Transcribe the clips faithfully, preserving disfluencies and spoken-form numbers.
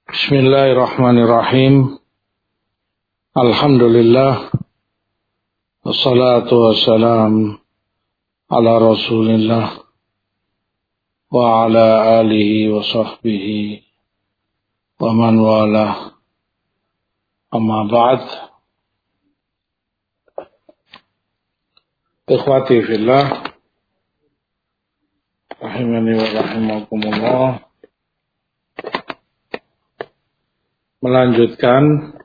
Bismillahirrahmanirrahim. Alhamdulillah. Wassalatu wassalam ala Rasulillah wa ala alihi wa sahbihi wa man walah. Amma ba'd. Ikhwati fillah, rahimani wa rahimakumullah. Melanjutkan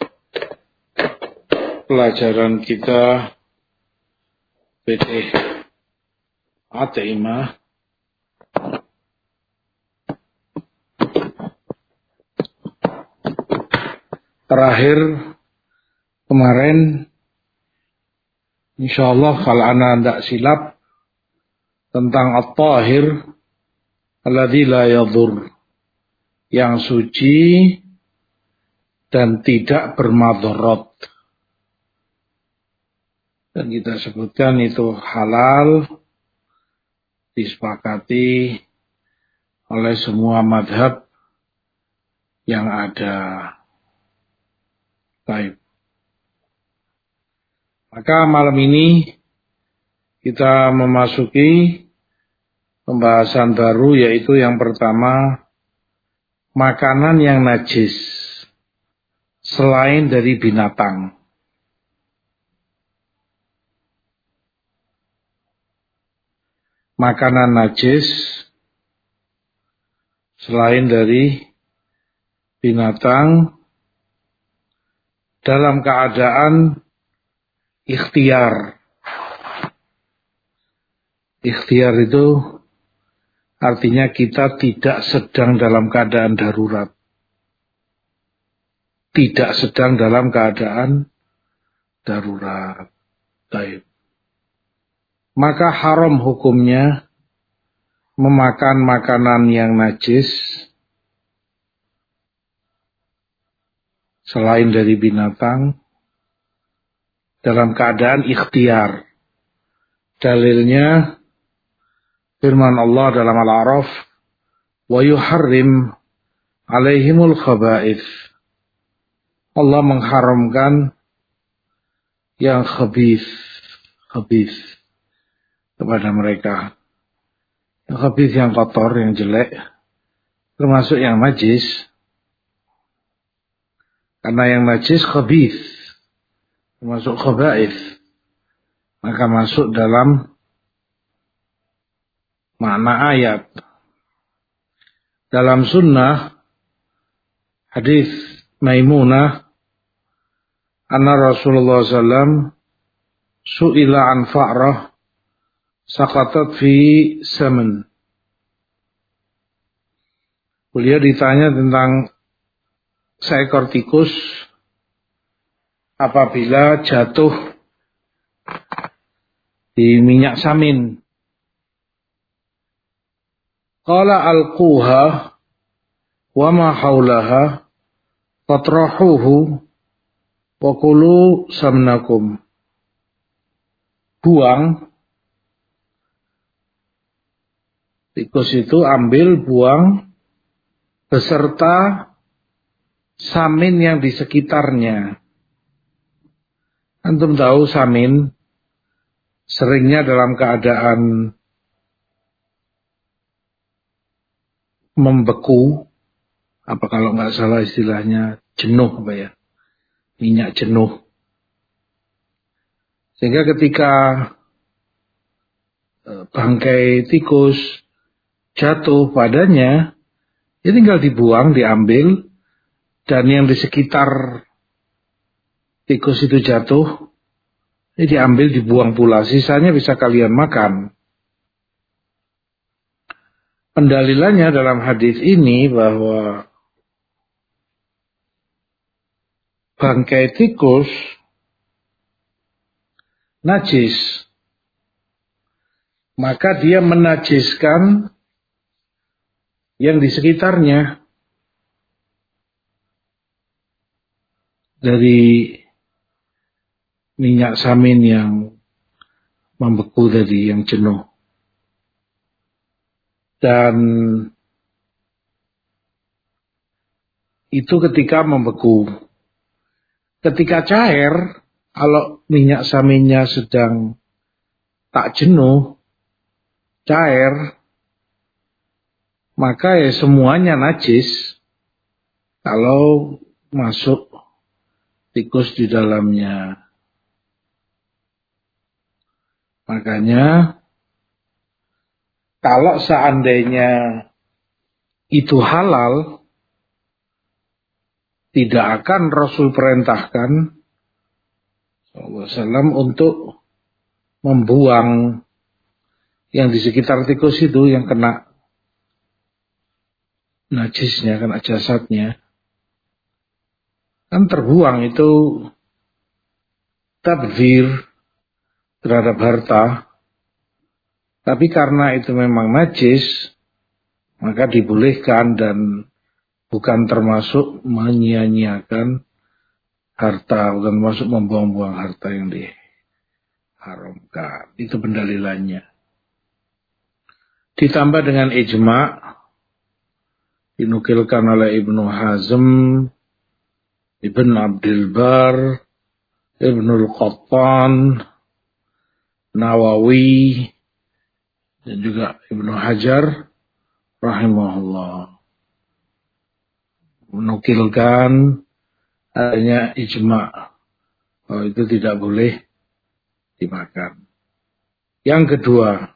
pelajaran kita fikih At-Taimah terakhir kemarin, insyaallah kalau ana tidak silap, tentang At-Tahir alladzi la yadur, yang suci dan tidak bermadharat. Dan kita sebutkan itu halal, disepakati oleh semua madhab yang ada. Baik. Maka malam ini kita memasuki pembahasan baru, yaitu yang pertama, makanan yang najis selain dari binatang. Makanan najis selain dari binatang dalam keadaan ikhtiar. Ikhtiar itu artinya kita tidak sedang dalam keadaan darurat, tidak sedang dalam keadaan darurat. Baik. Maka haram hukumnya memakan makanan yang najis selain dari binatang dalam keadaan ikhtiar. Dalilnya firman Allah dalam Al-A'raf, wa yuharrim alaihimul khaba'ith. Allah mengharamkan yang khabith, khabith kepada mereka. Yang khabith, yang kotor, yang jelek, termasuk yang najis. Karena yang najis khabith, termasuk khaba'ith, maka masuk dalam makna ayat. Dalam sunnah, hadis Maimunah, anna Rasulullah sallallahu alaihi wasallam su'ila an fa'rah saqatat fi saman. Beliau ditanya tentang seekor tikus apabila jatuh di minyak samin. Qala alquha wa ma haulaha fatrahuhu wa kulu samnakum. Buang, tikus itu ambil, buang beserta samin yang di sekitarnya. Antum tahu samin seringnya dalam keadaan membeku, apa kalau nggak salah istilahnya jenuh, apa ya, minyak jenuh. Sehingga ketika bangkai tikus jatuh padanya, ya tinggal dibuang, diambil, dan yang di sekitar tikus itu jatuh, ini diambil, dibuang pula. Sisanya bisa kalian makan. Pendalilannya dalam hadis ini bahwa bangkai tikus najis, maka dia menajiskan yang di sekitarnya dari minyak samin yang membeku tadi, yang jenuh. Dan itu ketika membeku. Ketika cair, kalau minyak saminnya sedang tak jenuh, cair, maka ya semuanya najis kalau masuk tikus di dalamnya. Makanya kalau seandainya itu halal, tidak akan Rasul perintahkan shallallahu alaihi wasallam untuk membuang yang di sekitar tikus itu yang kena najisnya, kena jasadnya. Kan terbuang itu tabdzir terhadap harta, tapi karena itu memang najis, maka dibolehkan dan bukan termasuk menyia-nyiakan harta, bukan termasuk membuang-buang harta yang diharamkan. Itu pendalilannya. Ditambah dengan ijma' dinukilkan oleh Ibnu Hazm, Ibn Abdul Bar, Ibnul Qattan, Nawawi, dan juga Ibnu Hajar rahimahullah menukilkan adanya ijma' bahwa itu tidak boleh dimakan. Yang kedua,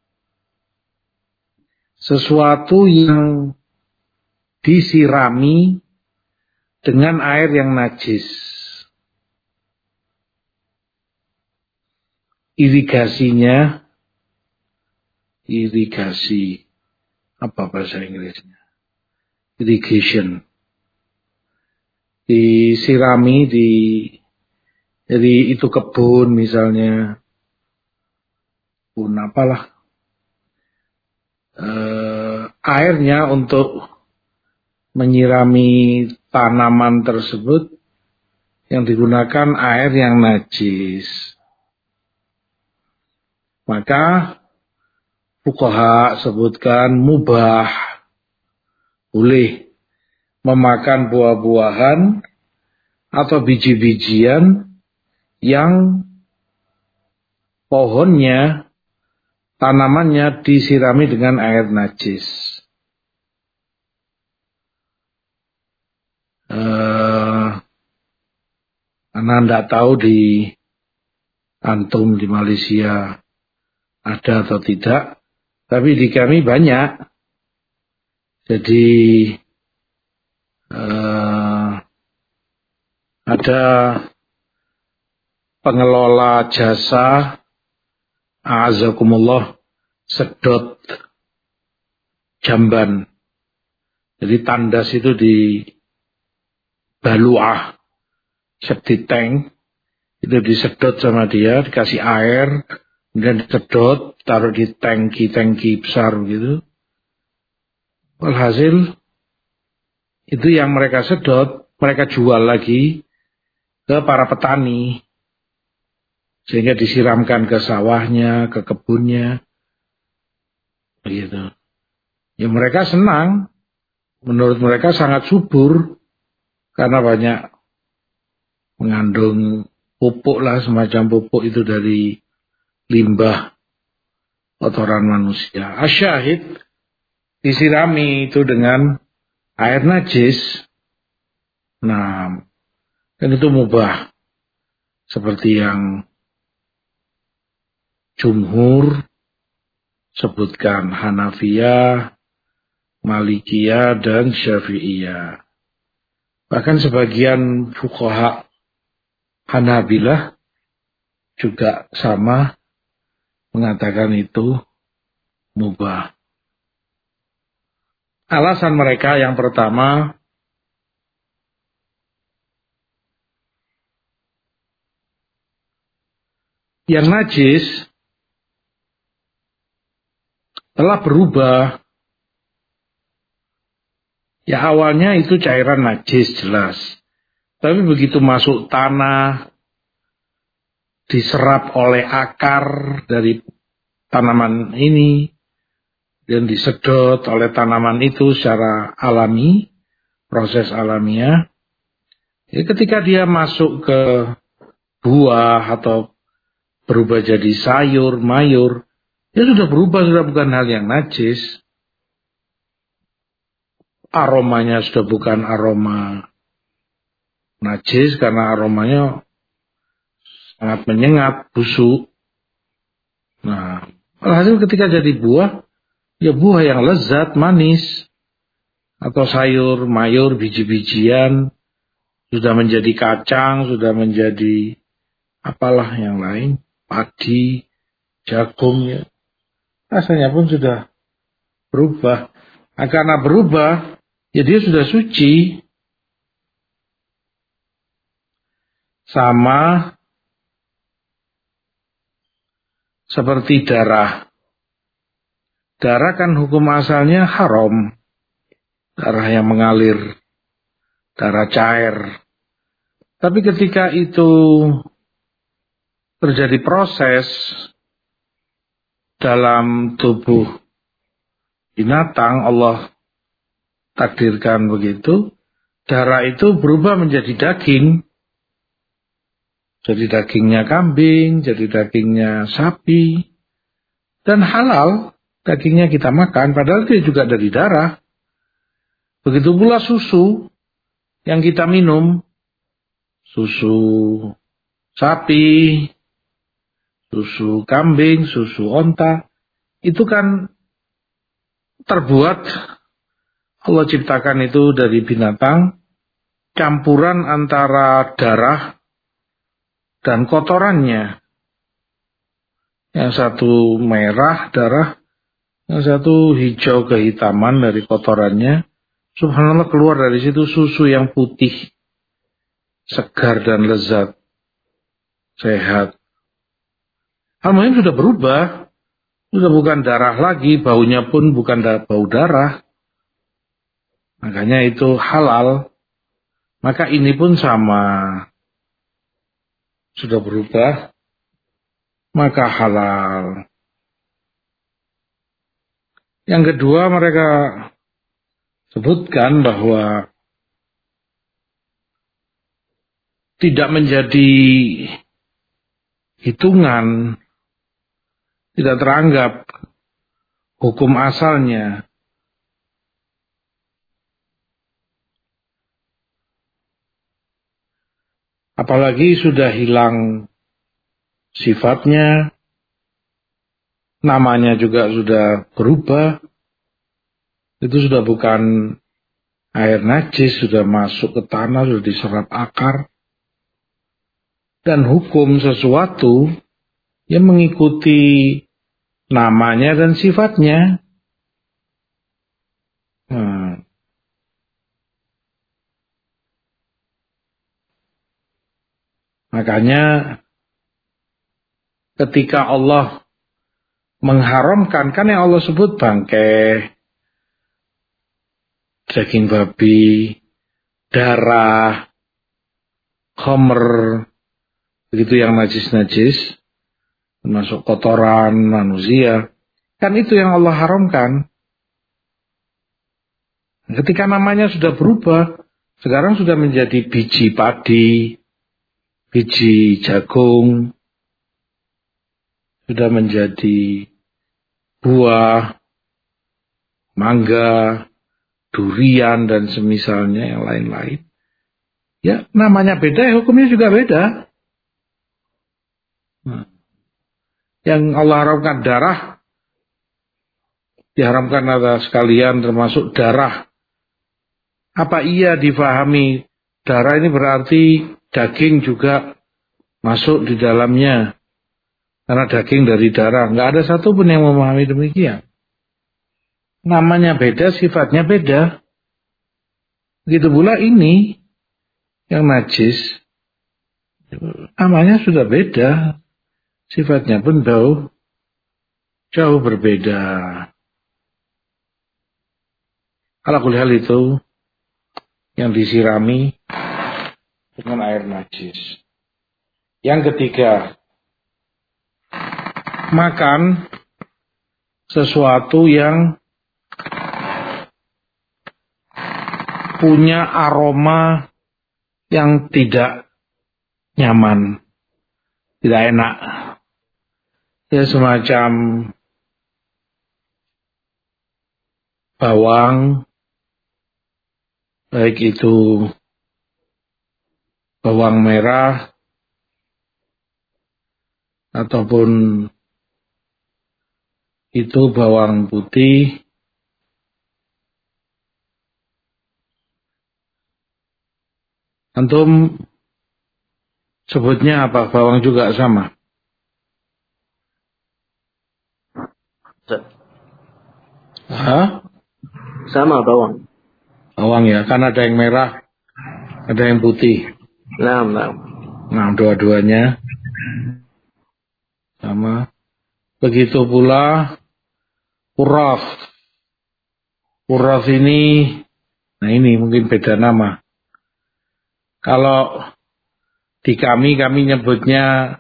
sesuatu yang disirami dengan air yang najis. Irigasinya, irigasi, apa bahasa Inggrisnya? Irrigation. Disirami di, jadi itu kebun misalnya, kebun apalah, e, airnya untuk menyirami tanaman tersebut yang digunakan air yang najis. Maka fuqaha sebutkan mubah, boleh memakan buah-buahan atau biji-bijian yang pohonnya, tanamannya disirami dengan air najis. Uh, Anda tidak tahu di antum di Malaysia ada atau tidak, tapi di kami banyak. Jadi uh, ada pengelola jasa a'azakumullah sedot jamban. Jadi tandas itu di baluah, septic tank, itu disedot sama dia, dikasih air, kemudian disedot, taruh di tangki-tangki besar gitu. Walhasil, itu yang mereka sedot, mereka jual lagi ke para petani. Sehingga disiramkan ke sawahnya, ke kebunnya. Begitu. Ya mereka senang. Menurut mereka sangat subur. Karena banyak mengandung pupuk lah, semacam pupuk itu dari limbah kotoran manusia. Asyahid, disirami itu dengan air najis. Nah, kan itu mubah. Seperti yang jumhur sebutkan, Hanafiyah, Malikiyah, dan Syafi'iyah. Bahkan sebagian fuqaha Hanabilah juga sama mengatakan itu mubah. Alasan mereka yang pertama, yang najis telah berubah. Ya awalnya itu cairan najis jelas. Tapi begitu masuk tanah, diserap oleh akar dari tanaman ini, dan disedot oleh tanaman itu secara alami, proses alamiah. Ya, ketika dia masuk ke buah atau berubah jadi sayur, mayur, dia sudah berubah, sudah bukan hal yang najis. Aromanya sudah bukan aroma najis karena aromanya sangat menyengat, busuk. Nah, alhasil ketika jadi buah, ya buah yang lezat, manis. Atau sayur, mayur, biji-bijian, sudah menjadi kacang, sudah menjadi apalah yang lain, padi, jagung, ya. Rasanya pun sudah berubah. Nah, karena berubah, ya dia sudah suci. Sama seperti darah. Darah kan hukum asalnya haram. Darah yang mengalir. Darah cair. Tapi ketika itu terjadi proses dalam tubuh binatang, Allah takdirkan begitu, darah itu berubah menjadi daging. Jadi dagingnya kambing, jadi dagingnya sapi. Dan halal, dagingnya kita makan, padahal dia juga dari darah. Begitu pula susu yang kita minum. Susu sapi, susu kambing, susu onta. Itu kan terbuat, Allah ciptakan itu dari binatang. Campuran antara darah dan kotorannya. Yang satu merah darah, yang satu hijau kehitaman dari kotorannya. Subhanallah, keluar dari situ susu yang putih, segar dan lezat, sehat. Almuhim sudah berubah, sudah bukan darah lagi, baunya pun bukan bau darah. Makanya itu halal. Maka ini pun sama. Sudah berubah, maka halal. Yang kedua, mereka sebutkan bahwa tidak menjadi hitungan, tidak teranggap hukum asalnya. Apalagi sudah hilang sifatnya, namanya juga sudah berubah, itu sudah bukan air najis, sudah masuk ke tanah, sudah diserap akar. Dan hukum sesuatu yang mengikuti namanya dan sifatnya. Hmm. Makanya ketika Allah mengharamkan, kan yang Allah sebut bangkai, daging babi, darah, khamr, begitu yang najis-najis, termasuk kotoran manusia, kan itu yang Allah haramkan. Ketika namanya sudah berubah, sekarang sudah menjadi biji padi, biji jagung, sudah menjadi buah, mangga, durian, dan semisalnya yang lain-lain. Ya, namanya beda, ya hukumnya juga beda. Nah, yang Allah haramkan darah, diharamkan atas sekalian termasuk darah. Apa iya difahami darah ini berarti daging juga masuk di dalamnya? Karena daging dari darah. Nggak ada satupun yang memahami demikian. Namanya beda, sifatnya beda. Begitu pula ini, yang najis, namanya sudah beda. Sifatnya pun jauh, jauh berbeda. Ala kulli hal itu yang disirami dengan air najis. Yang ketiga, makan sesuatu yang punya aroma yang tidak nyaman, tidak enak. Ya semacam bawang, baik itu bawang merah ataupun itu bawang putih. Antum sebutnya apa? Bawang juga sama? Hah? Sama bawang. Bawang ya, kan ada yang merah, ada yang putih. Nah, nah. Nah, dua-duanya sama. Begitu pula uraf. Uraf ini, nah ini mungkin beda nama. Kalau di kami, kami nyebutnya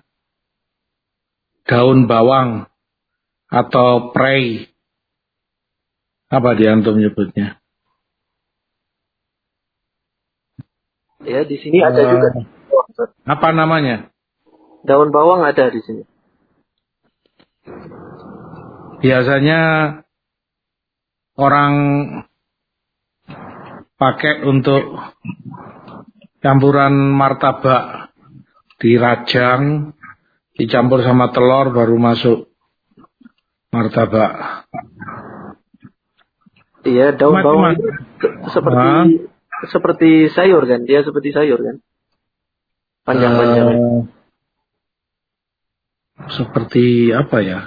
daun bawang atau prei. Apa di antum nyebutnya? Ya, di sini ada uh, juga. Apa namanya? Daun bawang ada di sini. Biasanya orang pakai untuk campuran martabak, dirajang, dicampur sama telur baru masuk martabak. Iya, daun Macam bawang itu seperti nah. seperti sayur kan? Dia seperti sayur kan? Panjang-panjang. Uh, seperti apa ya?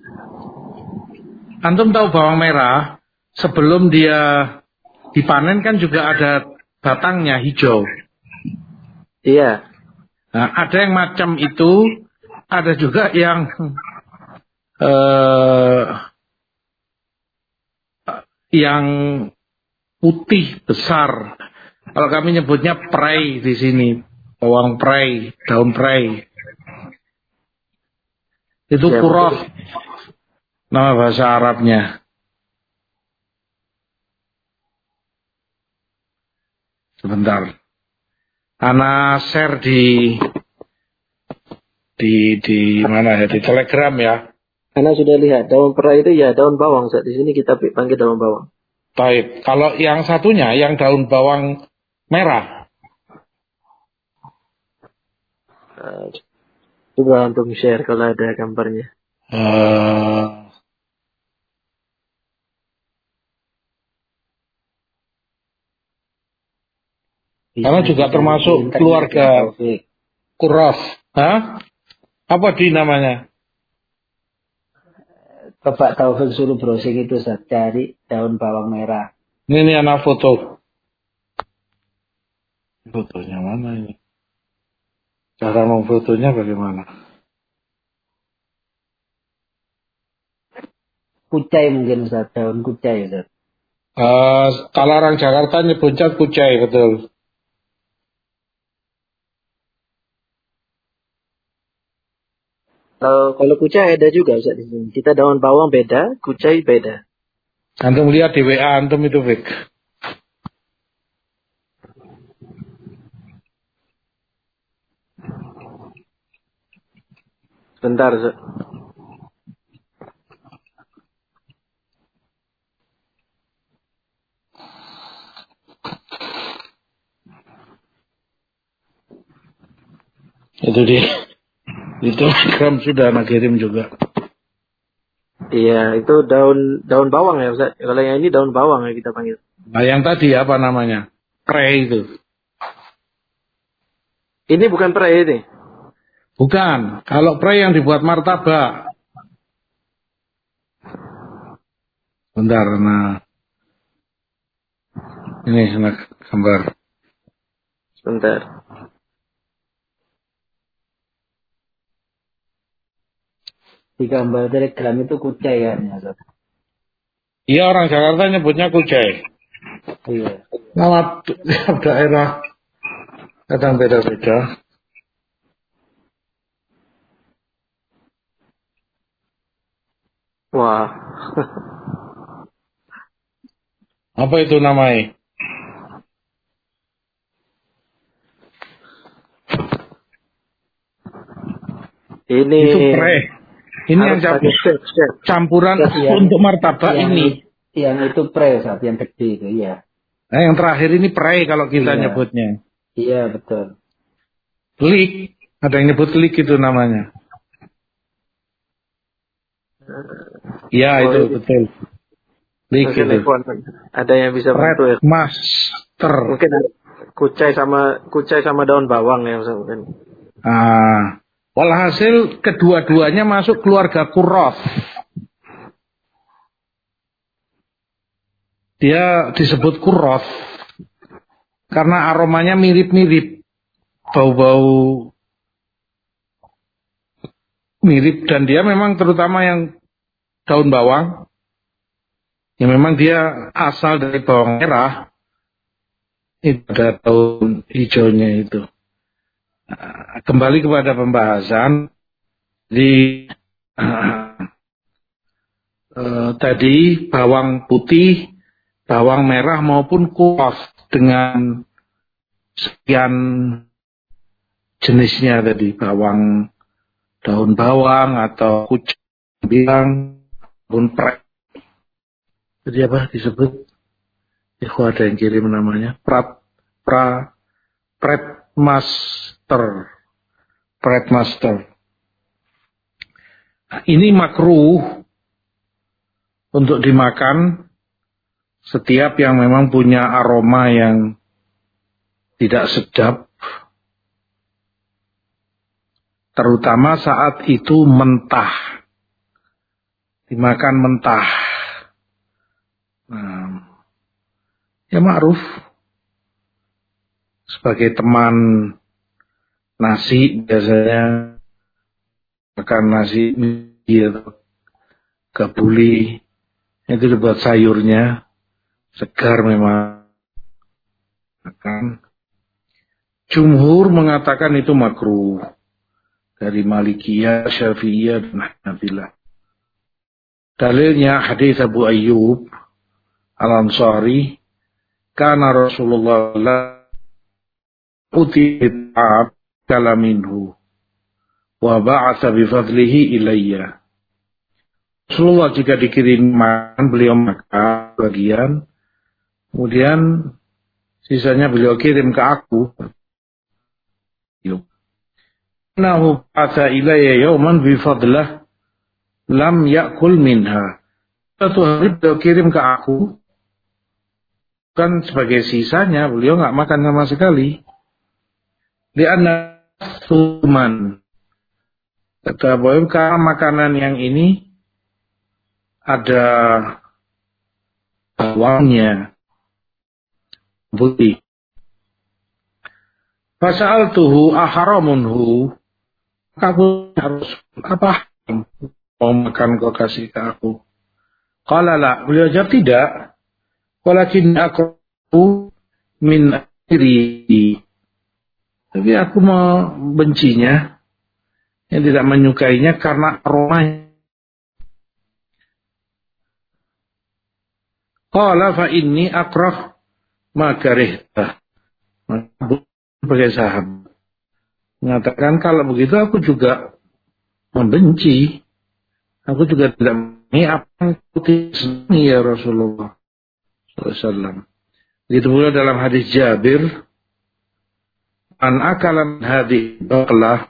Antum tahu bawang merah sebelum dia dipanen kan juga ada batangnya hijau. Iya. Nah, ada yang macam itu, ada juga yang uh, yang putih besar. Kalau kami nyebutnya prei di sini, bawang prei, daun prei. Itu ya, kuraf, nama bahasa Arabnya. Sebentar, Ana share di di di mana ya, di Telegram ya. Ana sudah lihat daun prei itu ya daun bawang. Saat di sini kita panggil daun bawang. Baik, kalau yang satunya, yang daun bawang merah. Uh, coba untuk share kalau ada gambarnya. Uh, karena juga termasuk keluarga kuraf. Hah? Apa di namanya? Bapak Taufik suruh browsing itu, Ustaz. Cari daun bawang merah. Ini, ini anak foto. Fotonya mana ini? Cara memfotonya bagaimana? Kucai mungkin, Ustaz. Daun kucai, Ustaz. Uh, kalau orang Jakarta nyebutnya kucai, betul. Uh, kalau kucai ada juga, Ustaz, di sini. Kita daun bawang beda, kucai beda. Antum lihat di W A antum itu, Fik. Bentar, Ustaz. Itu dia. Di Telegram sudah anak kirim juga. Iya, itu daun daun bawang ya, Ustaz. Kalau yang ini daun bawang ya kita panggil. Nah, yang tadi apa namanya? Prei itu. Ini bukan prei ini. Bukan. Kalau prei yang dibuat martabak. Bentar, nah. Ini anak gambar. Sebentar. Di gambar Telegram itu kucai kan, ya, iya, orang Jakarta nyebutnya kucai. Iya. Nama daerah kadang beda-beda. Wah. Apa itu namanya? Ini itu pre. Ini yang campur, chef, chef. campuran yang, untuk martabak yang, ini. Yang itu pre, saat yang gede itu, iya. Nah, yang terakhir ini pre kalau kita iya. nyebutnya. Iya, betul. Lik, ada yang nyebut lik itu namanya. Iya, oh, itu ini. betul. Lik itu. Ada yang bisa Red bantu ya? Master. Mungkin ada kucai sama kucai sama daun bawang ya mungkin. Ah, walhasil kedua-duanya masuk keluarga Qurraf. Dia disebut Qurraf karena aromanya mirip-mirip, bau-bau mirip, dan dia memang terutama yang daun bawang, ya memang dia asal dari bawang merah, itu ada daun hijaunya itu. Nah, kembali kepada pembahasan di uh, uh, tadi bawang putih, bawang merah maupun Qurraf dengan sekian jenisnya tadi, bawang daun bawang atau kucing bilang pun prek. Jadi apa disebut? Ya, ada yang kirim namanya prat pra pret master pret master. Nah, ini makruh untuk dimakan setiap yang memang punya aroma yang tidak sedap, terutama saat itu mentah, dimakan mentah. Nah, ya ma'ruf sebagai teman nasi biasanya makan nasi atau gabuli itu dibuat sayurnya segar memang. Makan. Jumhur mengatakan itu makruh dari Malikiyah, Syafi'iyah dan Hanabilah. Dalilnya hadis Abu Ayyub Al-Ansari, kana Rasulullah uti'ab kala minhu wa ba'atha bifadlihi ilayya. Rasulullah jika dikirim makan, beliau makan bagian, kemudian sisanya beliau kirim ke aku. Nahu ata ilayya yawman bifadlah lam yakul minha. Satu hari beliau kirim ke aku, kan sebagai sisanya beliau nggak makan sama sekali. Lianna suman. Kata Abu, karena makanan yang ini ada bawangnya putih. Fasa'altuhu aharamunhu. Aku harus apa? Mau makan kau kasih ke aku. Qala la, beliau jawab tidak. Walakin aku min akhiri. Tapi aku membencinya, yang tidak menyukainya karena aromanya. Qala fa inni akrah ma karihta. Sebagai sahabat mengatakan, kalau begitu aku juga membenci. Aku juga tidak ini apa yang putih senang ya Rasulullah sallallahu alaihi wasallam. Begitu pula dalam hadis Jabir, an akalan hadhi baqlah,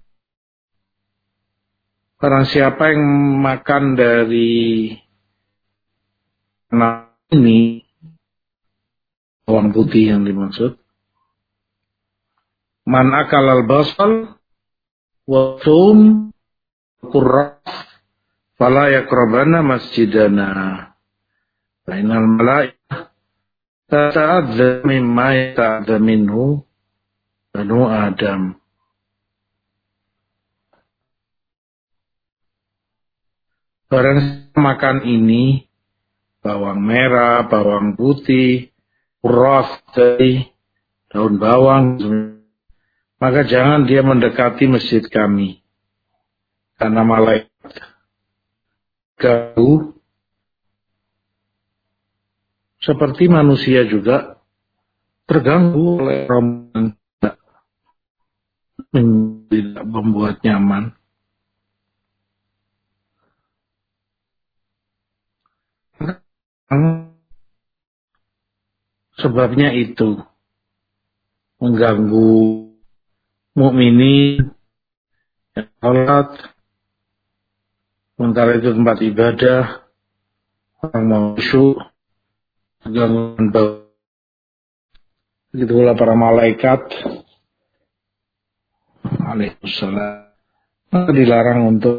barang siapa yang makan dari anak ini, bawang putih yang dimaksud, man akal al-basal wa thum qurraf fala yaqrabana masjidana. Bainal malaikah tata'adza mimma yata'adza minhu banu Adam. Barang makan ini, bawang merah, bawang putih, qurraf dari daun bawang, maka jangan dia mendekati masjid kami. Karena malaikat ganggu, seperti manusia juga terganggu oleh rombongan, tidak membuat nyaman. sebabnya itu mengganggu mukminin yang sholat, sementara itu tempat ibadah, orang mau khusyuk, gangguan bau. Begitu pula para malaikat, alaihissalam, maka dilarang untuk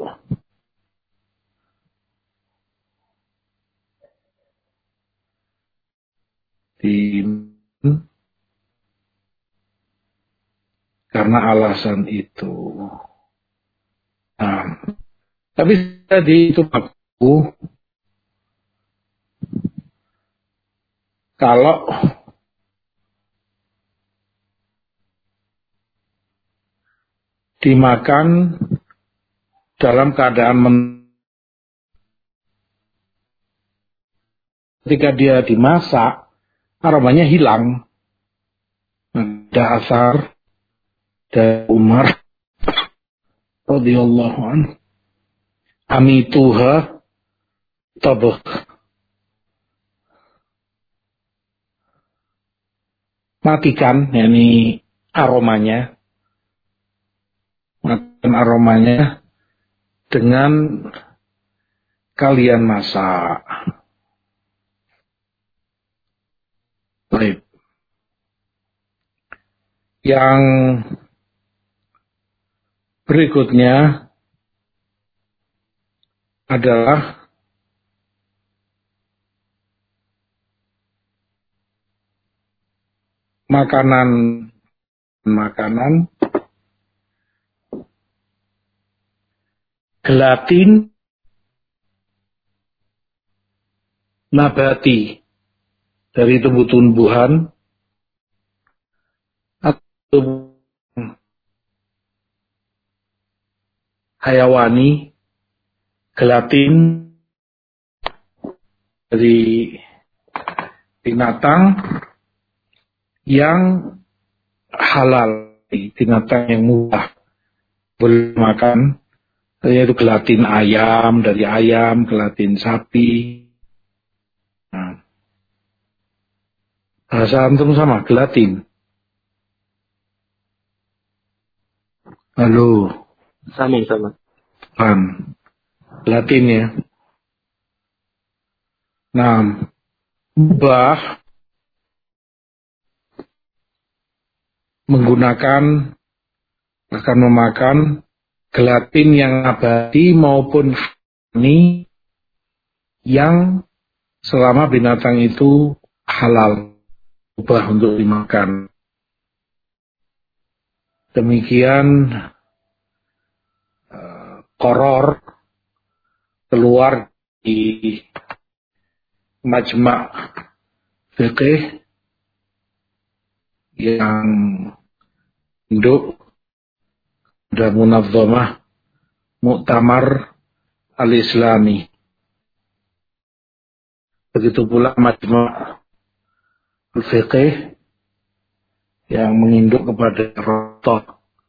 di karena alasan itu. Nah, tapi tadi itu aku kalau dimakan dalam keadaan men ketika dia dimasak, aromanya hilang. Ada asar dari Umar radhiyallahu anhu, amituha tabakh, matikan, yakni aromanya, matikan aromanya dengan kalian masak. Baik. Yang berikutnya adalah makanan makanan gelatin nabati dari tumbuh-tumbuhan atau hayawani, gelatin dari binatang yang halal, binatang yang mudah boleh makan, yaitu gelatin ayam dari ayam, gelatin sapi. Nah, bahasa antum sama, gelatin. Halo. Sama-sama. Paham. Gelatin ya. Nah, mubah menggunakan akan memakan gelatin yang abadi maupun ini yang selama binatang itu halal, mubah untuk dimakan. Demikian uh, koror keluar di Majma' Fiqih yang induk dan Munazzamah Muktamar Al-Islami. Begitu pula Majma' Al-Fiqih yang menginduk kepada Rotoh.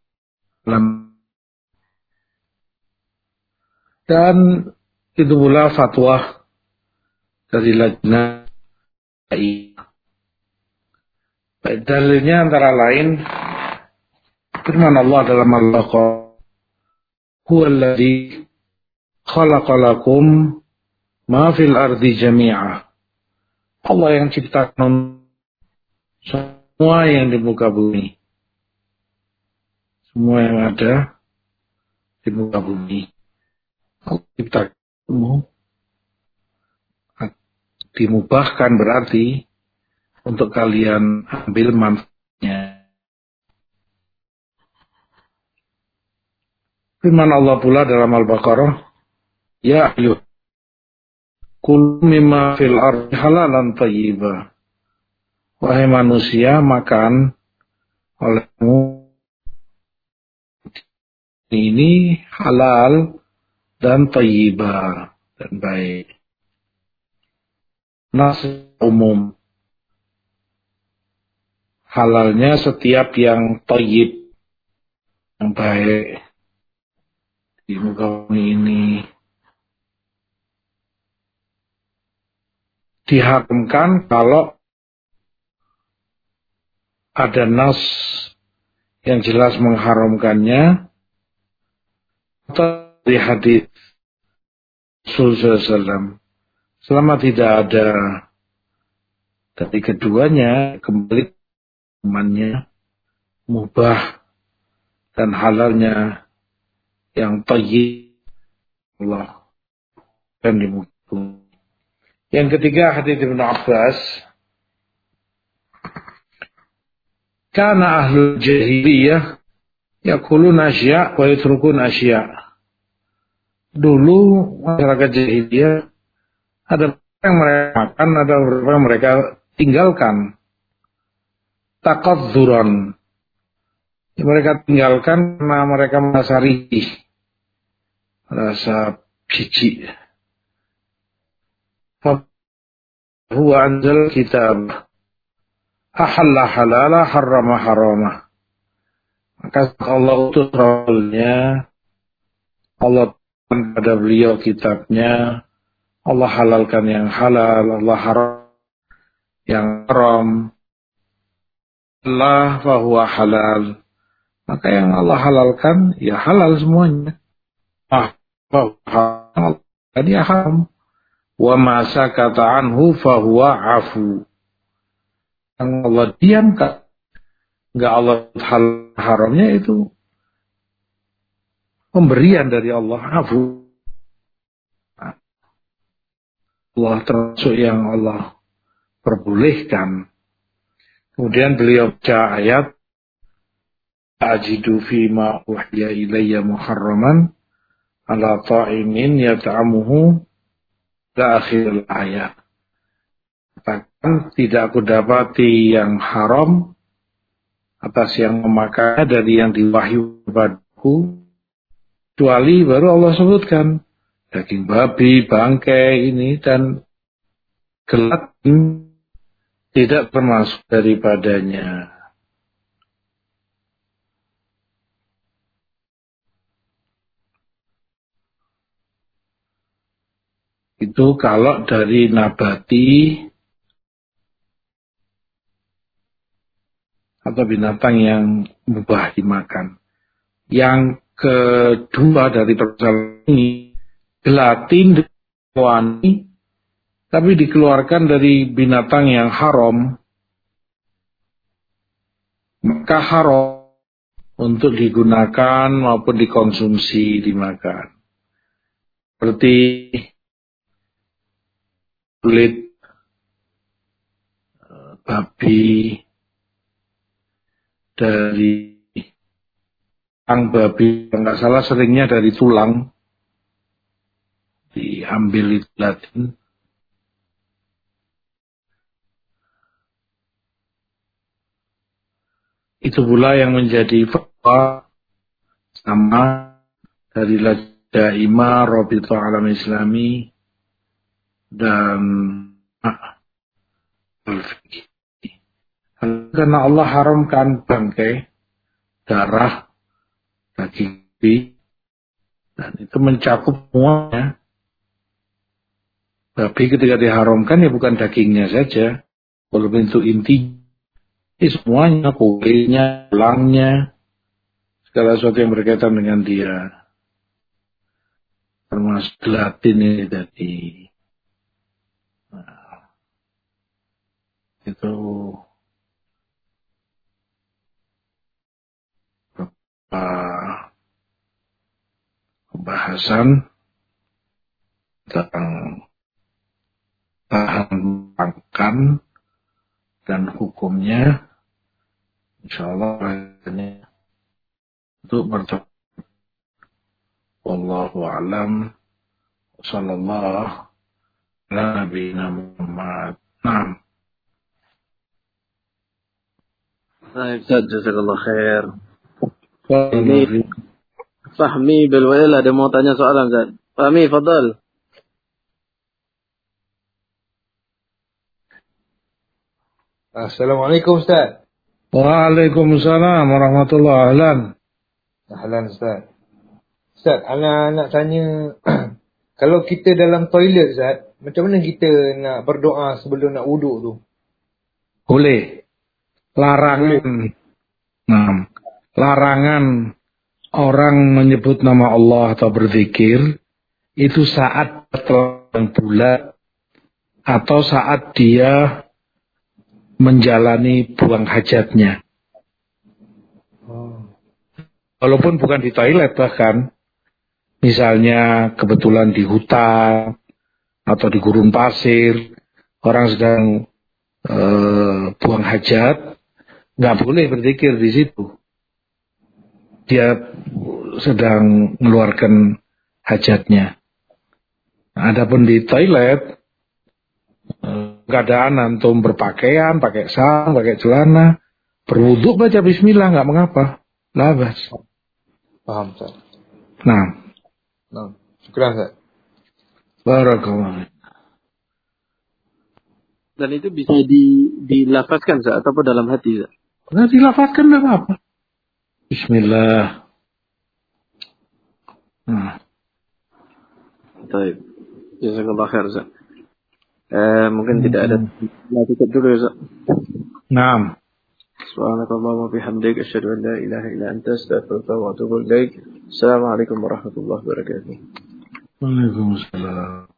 Dan itu pula fatwa dari Lajnah. Baik, dalilnya antara lain firman Allah dalam Al-Baqarah, huwallazi khalaqalakum ma fil ardi jami'a. Allah yang ciptakan semua yang di muka bumi, semua yang ada di muka bumi. Allah ciptakan, dimubahkan berarti untuk kalian ambil manfaatnya. Firman Allah pula dalam Al-Baqarah, ya ayyuh kul mimma fil ardi halalan thayyibah. Wahai manusia, makan olehmu ini halal dan thayyibah dan baik. Nas umum, halalnya setiap yang thayyib, yang baik di muka bumi ini. diharamkan kalau ada nas yang jelas mengharamkannya atau di hadis Rasul sallallahu alaihi wasallam. Selama tidak ada dari keduanya, kembali temannya mubah dan halalnya yang thayyib Allah dan dimudahkan. Yang ketiga hadis Ibnu Abbas, kana ahlul jahiliyah yaquluna asya' wa yatrukun asya'. Dulu masyarakat jahiliyah ada yang mereka makan, ada yang mereka tinggalkan. Taqadzuran. Mereka tinggalkan karena mereka merasa risih, merasa jijik. Huwa anzal kitab ahalla halala harrama harama. Maka Allah utus Rasulnya, Allah pada beliau kitabnya, Allah halalkan yang halal, Allah haram yang haram. Allah fahuwa halal. Maka yang Allah halalkan, ya halal semuanya. Ah, fahuwa halal, ya haram. Wa ma sakata anhu fahuwa afu. Yang Allah diamkan, enggak Allah halal haramnya, itu pemberian dari Allah, afu. Allah termasuk yang Allah perbolehkan. Kemudian beliau baca ayat, ajidu fima uhya ilayya muharraman ala ta'imin yata'amuhu la akhir ayat. Katakan, tidak aku dapati yang haram atas yang memakannya dari yang diwahyu kepadaku, kecuali baru Allah sebutkan daging babi, bangkai ini dan gelatin tidak termasuk daripadanya. Itu kalau dari nabati atau binatang yang mubah dimakan. Yang kedua dari persoalan ini, gelatin wangi tapi dikeluarkan dari binatang yang haram, maka haram untuk digunakan maupun dikonsumsi, dimakan. Seperti kulit babi, dari tulang babi, kalau nggak salah seringnya dari tulang, diambil itu gelatin. Itu pula yang menjadi fatwa sama dari Lajnah Daimah Rabithah Alam Islami dan Al-Fiqh. Karena Allah haramkan bangkai, darah, daging babi, dan itu mencakup semuanya. Babi ketika diharamkan ya bukan dagingnya saja, walaupun itu inti, ini semuanya, kulitnya, tulangnya, segala sesuatu yang berkaitan dengan dia, termasuk gelatin ini tadi. Nah, itu beberapa pembahasan tentang bahan makan dan hukumnya. InsyaAllah untuk bertemu. Wallahu a'lam. Sallallahu ala nabiyina Muhammad. Naam. Baik, Ustaz, jazakallah khair. Ini Fahmi Belwail ada mau tanya soalan, Ustaz. Fahmi, fadal. Assalamualaikum, Ustaz. Waalaikumsalam warahmatullahi wabarakatuh. Ahlan, Ustaz. Ustaz, ana nak tanya kalau kita dalam toilet, Ustaz, Macam mana kita nak berdoa sebelum nak wuduk tu? Boleh. Larangan. Nah, larangan orang menyebut nama Allah atau berzikir itu saat terang bulan atau saat dia menjalani buang hajatnya. Walaupun bukan di toilet bahkan. Misalnya kebetulan di hutan atau di gurun pasir, orang sedang uh, buang hajat, nggak boleh berzikir di situ. Dia sedang mengeluarkan hajatnya. Adapun di toilet, uh, keadaan antum berpakaian, pakai sarung, pakai celana, berwudhu baca bismillah, nggak mengapa. Labas. Paham, Ustaz. Nah. Nah, syukur Ustaz. Barakallah. Dan itu bisa di, dilafazkan Ustaz, atau dalam hati Ustaz? Nah, dilafazkan tidak apa-apa. Bismillah. Nah. Baik. Jazakallah khair Ustaz. Eh, mungkin hmm. tidak ada. Nah, tutup dulu Ustaz. Naam. Subhanakallahumma bihamdika asyhadu an la ilaha illa anta astaghfiruka wa atubu ilaik. Assalamualaikum warahmatullahi wabarakatuh. Waalaikumsalam.